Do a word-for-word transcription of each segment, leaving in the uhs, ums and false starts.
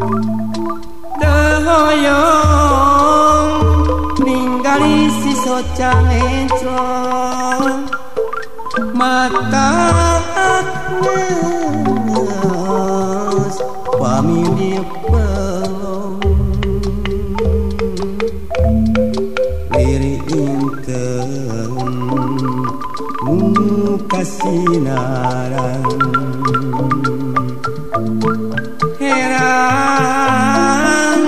Dahoyong ninggali si socang enclong mata aknes pamili pelong liri inten muka sinaran heran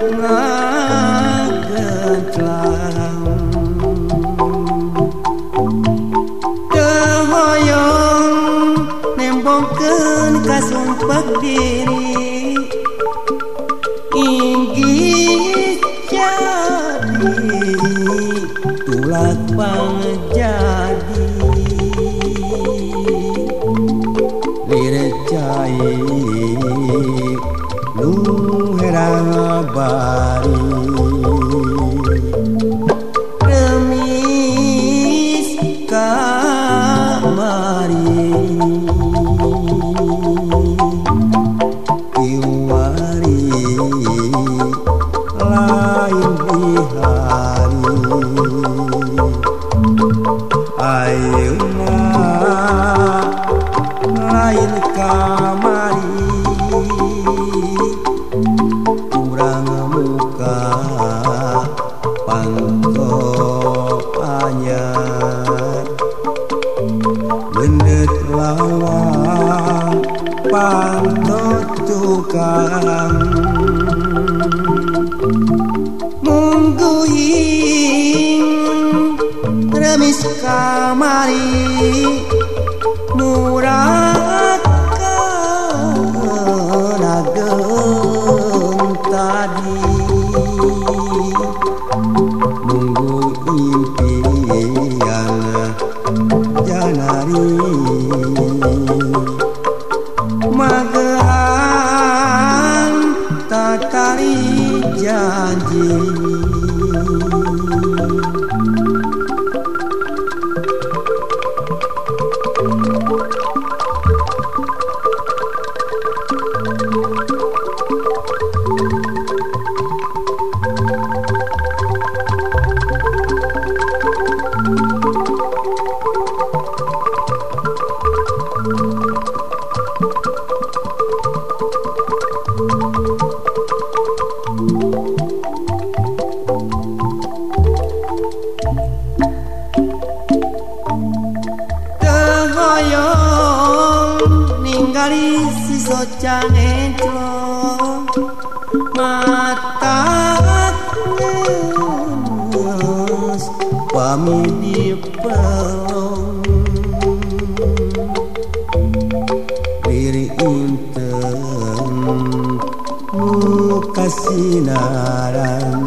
ngagentlang dehoyong nembongkeun kasumpek diri inggih jadi tulak pangjadi lirecai nu herang bari remis kamari iwari lain bihari ayeuna lain kamari kurang muka panto anyar benet lawang panto tukang mungguing remis kamari murah kenageng tadi munggu impian janari magehan tatari janji ninggali si socang enclong mata aknes pamili pelong liri inten muka sinaran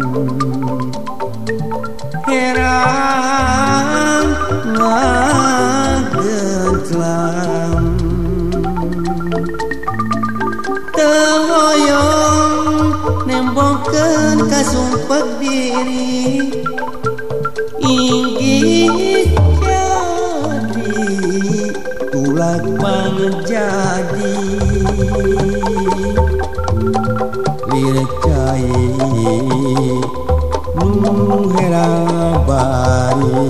heran ngagentlang dehoyong nembongkeun kasumpek diri inggih jadi tulak pangjadi lirecai nu herang bari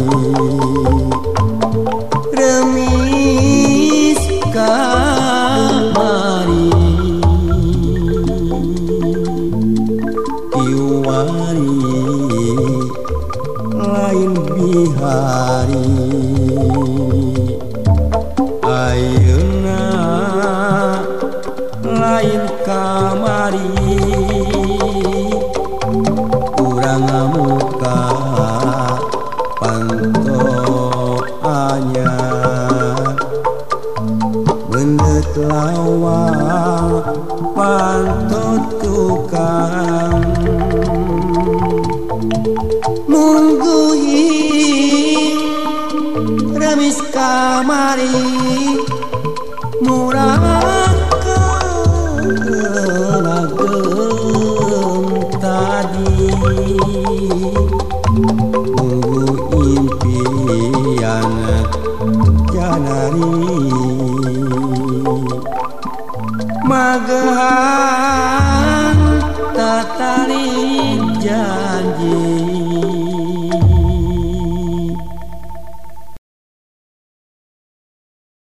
remis kamari iwari lain bihari ayeuna lain kamari kurang muka panto anyar benet lawang panto tukang mungguing remis kamari murah kenageng tadi